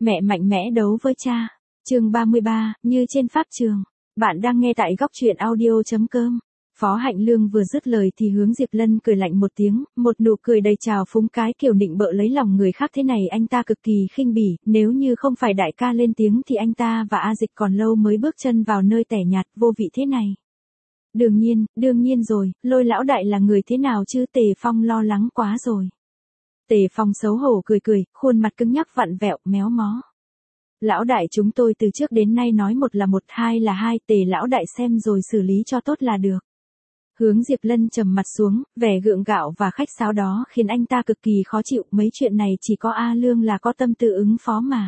Mẹ mạnh mẽ đấu với cha. Chương 33, như trên pháp trường. Bạn đang nghe tại góc truyện audio.com. Phó Hạnh Lương vừa dứt lời thì hướng Diệp Lân cười lạnh một tiếng, một nụ cười đầy trào phúng cái kiểu nịnh bợ lấy lòng người khác thế này anh ta cực kỳ khinh bỉ, nếu như không phải đại ca lên tiếng thì anh ta và A Dịch còn lâu mới bước chân vào nơi tẻ nhạt vô vị thế này. Đương nhiên rồi, Lôi lão đại là người thế nào chứ? Tề Phong lo lắng quá rồi. Tề Phong xấu hổ cười, khuôn mặt cứng nhắc vặn vẹo, méo mó. Lão đại chúng tôi từ trước đến nay nói một là một, hai là hai, Tề lão đại xem rồi xử lý cho tốt là được. Hướng Diệp Lân trầm mặt xuống, vẻ gượng gạo và khách sáo đó khiến anh ta cực kỳ khó chịu, mấy chuyện này chỉ có A Lương là có tâm tư ứng phó mà.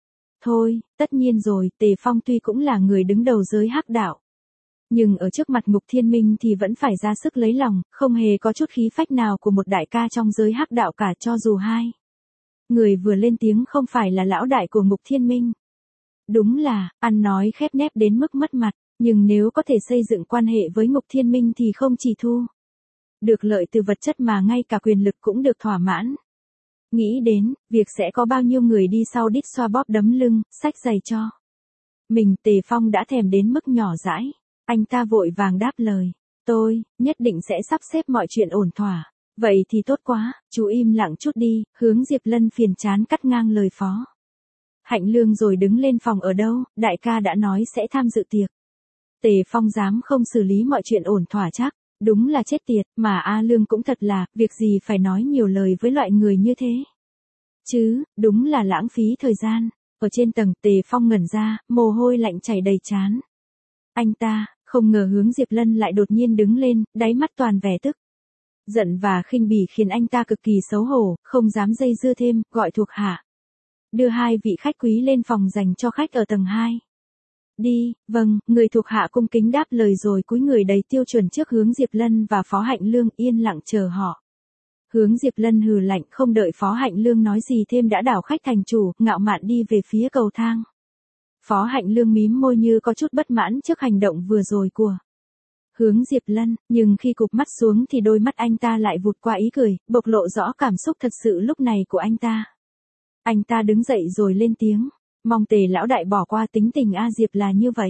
Thôi, tất nhiên rồi, Tề Phong tuy cũng là người đứng đầu giới hắc đạo. Nhưng ở trước mặt Ngục Thiên Minh thì vẫn phải ra sức lấy lòng, không hề có chút khí phách nào của một đại ca trong giới hắc đạo cả, cho dù hai người vừa lên tiếng không phải là lão đại của Ngục Thiên Minh. Đúng là, ăn nói khép nép đến mức mất mặt, nhưng nếu có thể xây dựng quan hệ với Ngục Thiên Minh thì không chỉ thu được lợi từ vật chất mà ngay cả quyền lực cũng được thỏa mãn. Nghĩ đến, việc sẽ có bao nhiêu người đi sau đít xoa bóp đấm lưng, xách giày cho mình, Tề Phong đã thèm đến mức nhỏ dãi. Anh ta vội vàng đáp lời, tôi nhất định sẽ sắp xếp mọi chuyện ổn thỏa. Vậy thì tốt quá, chú im lặng chút đi. Hướng Diệp Lân phiền chán cắt ngang lời Phó Hạnh Lương rồi đứng lên. Phòng ở đâu? Đại ca đã nói sẽ tham dự tiệc. Tề Phong dám không xử lý mọi chuyện ổn thỏa chắc? Đúng là chết tiệt, mà A Lương cũng thật là, việc gì phải nói nhiều lời với loại người như thế chứ, đúng là lãng phí thời gian. Ở trên tầng, Tề Phong ngẩn ra, mồ hôi lạnh chảy đầy trán. Anh ta không ngờ Hướng Diệp Lân lại đột nhiên đứng lên, đáy mắt toàn vẻ tức giận và khinh bỉ khiến anh ta cực kỳ xấu hổ, không dám dây dưa thêm, gọi thuộc hạ đưa hai vị khách quý lên phòng dành cho khách ở tầng 2. Đi. Vâng, người thuộc hạ cung kính đáp lời rồi cúi người đầy tiêu chuẩn trước Hướng Diệp Lân và Phó Hạnh Lương, yên lặng chờ họ. Hướng Diệp Lân hừ lạnh, không đợi Phó Hạnh Lương nói gì thêm đã đảo khách thành chủ, ngạo mạn đi về phía cầu thang. Phó Hạnh Lương mím môi như có chút bất mãn trước hành động vừa rồi của Hướng Diệp Lân, nhưng khi cụp mắt xuống thì đôi mắt anh ta lại vụt qua ý cười, bộc lộ rõ cảm xúc thật sự lúc này của anh ta. Anh ta đứng dậy rồi lên tiếng, mong Tề lão đại bỏ qua, tính tình A Diệp là như vậy.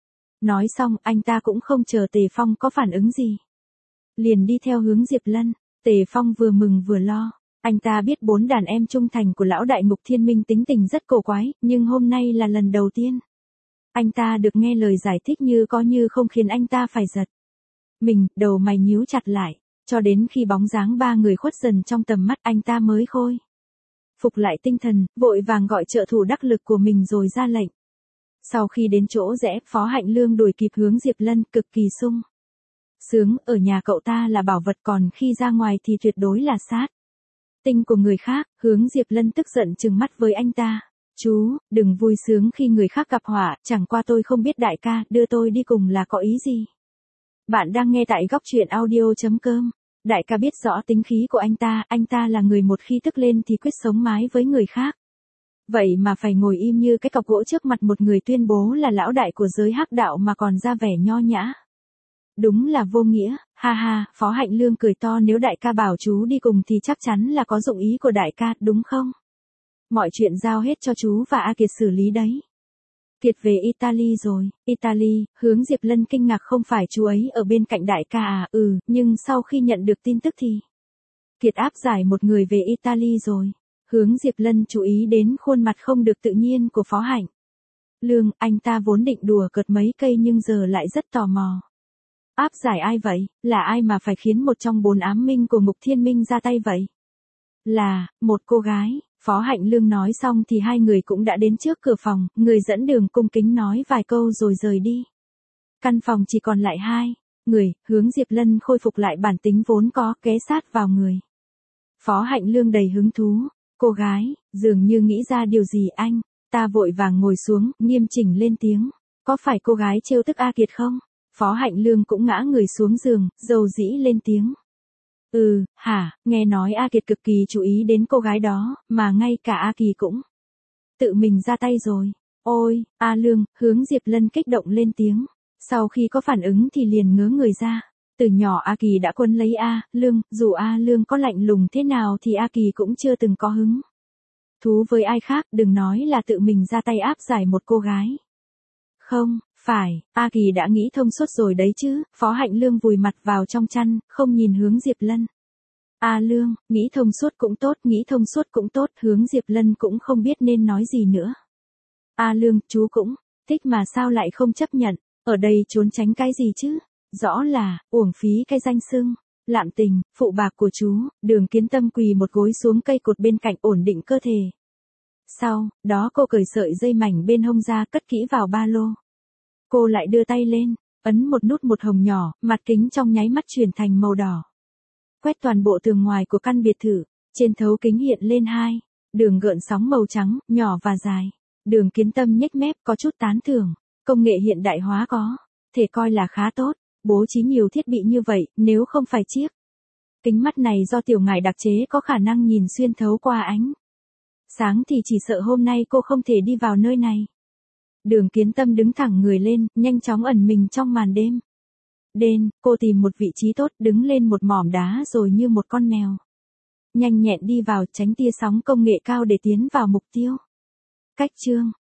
Nói xong, anh ta cũng không chờ Tề Phong có phản ứng gì, liền đi theo Hướng Diệp Lân. Tề Phong vừa mừng vừa lo. Anh ta biết 4 đàn em trung thành của lão đại Ngục Thiên Minh tính tình rất cổ quái, nhưng hôm nay là lần đầu tiên anh ta được nghe lời giải thích như có như không khiến anh ta phải giật mình, đầu mày nhíu chặt lại, cho đến khi bóng dáng 3 người khuất dần trong tầm mắt anh ta mới khôi phục lại tinh thần, vội vàng gọi trợ thủ đắc lực của mình rồi ra lệnh. Sau khi đến chỗ rẽ, Phó Hạnh Lương đuổi kịp Hướng Diệp Lân, cực kỳ sung sướng, ở nhà cậu ta là bảo vật, còn khi ra ngoài thì tuyệt đối là sát tinh của người khác. Hướng Diệp Lân tức giận trừng mắt với anh ta. Chú, đừng vui sướng khi người khác gặp họa, chẳng qua tôi không biết đại ca đưa tôi đi cùng là có ý gì. Bạn đang nghe tại góc truyện audio.com. Đại ca biết rõ tính khí của anh ta là người một khi tức lên thì quyết sống mái với người khác. Vậy mà phải ngồi im như cái cọc gỗ trước mặt một người tuyên bố là lão đại của giới hắc đạo mà còn ra vẻ nho nhã. Đúng là vô nghĩa, ha ha. Phó Hạnh Lương cười to, nếu đại ca bảo chú đi cùng thì chắc chắn là có dụng ý của đại ca, đúng không? Mọi chuyện giao hết cho chú và A Kiệt xử lý đấy. Kiệt về Italy rồi. Italy? Hướng Diệp Lân kinh ngạc, không phải chú ấy ở bên cạnh đại ca à? Nhưng sau khi nhận được tin tức thì Kiệt áp giải một người về Italy rồi. Hướng Diệp Lân chú ý đến khuôn mặt không được tự nhiên của Phó Hạnh Lương, anh ta vốn định đùa cợt mấy cây nhưng giờ lại rất tò mò. Áp giải ai vậy? Là ai mà phải khiến một trong 4 ám minh của Ngục Thiên Minh ra tay vậy? Là một cô gái. Phó Hạnh Lương nói xong thì hai người cũng đã đến trước cửa phòng, người dẫn đường cung kính nói vài câu rồi rời đi. Căn phòng chỉ còn lại 2 người, Hướng Diệp Lân khôi phục lại bản tính vốn có, ghé sát vào người Phó Hạnh Lương đầy hứng thú. Cô gái, dường như nghĩ ra điều gì anh ta vội vàng ngồi xuống, nghiêm chỉnh lên tiếng. Có phải cô gái trêu tức A Kiệt không? Phó Hạnh Lương cũng ngã người xuống giường, dầu dĩ lên tiếng. Hả, nghe nói A Kiệt cực kỳ chú ý đến cô gái đó, mà ngay cả A Kỳ cũng tự mình ra tay rồi. Ôi, A Lương, Hướng Diệp Lân kích động lên tiếng. Sau khi có phản ứng thì liền ngớ người ra. Từ nhỏ A Kỳ đã quấn lấy A Lương, dù A Lương có lạnh lùng thế nào thì A Kỳ cũng chưa từng có hứng Thú với ai khác, đừng nói là tự mình ra tay áp giải một cô gái. Không, phải, A Kỳ đã nghĩ thông suốt rồi đấy chứ, Phó Hạnh Lương vùi mặt vào trong chăn, không nhìn hướng Diệp Lân. A Lương, nghĩ thông suốt cũng tốt, nghĩ thông suốt cũng tốt, hướng Diệp Lân cũng không biết nên nói gì nữa. A Lương, chú cũng, thích mà sao lại không chấp nhận, ở đây trốn tránh cái gì chứ, rõ là, uổng phí cái danh xưng, lạm tình, phụ bạc của chú, Đường Kiến Tâm quỳ một gối xuống cây cột bên cạnh ổn định cơ thể. Sau, đó cô cởi sợi dây mảnh bên hông ra cất kỹ vào ba lô. Cô lại đưa tay lên, ấn một nút một hồng nhỏ, mặt kính trong nháy mắt chuyển thành màu đỏ. Quét toàn bộ tường ngoài của căn biệt thự, trên thấu kính hiện lên hai đường gợn sóng màu trắng, nhỏ và dài. Đường Kiến Tâm nhếch mép có chút tán thưởng, công nghệ hiện đại hóa có thể coi là khá tốt, bố trí nhiều thiết bị như vậy, nếu không phải chiếc kính mắt này do tiểu ngải đặc chế có khả năng nhìn xuyên thấu qua ánh sáng thì chỉ sợ hôm nay cô không thể đi vào nơi này. Đường Kiến Tâm đứng thẳng người lên, nhanh chóng ẩn mình trong màn đêm. Đen, cô tìm một vị trí tốt, đứng lên một mỏm đá rồi như một con mèo. Nhanh nhẹn đi vào, tránh tia sóng công nghệ cao để tiến vào mục tiêu. Cách chương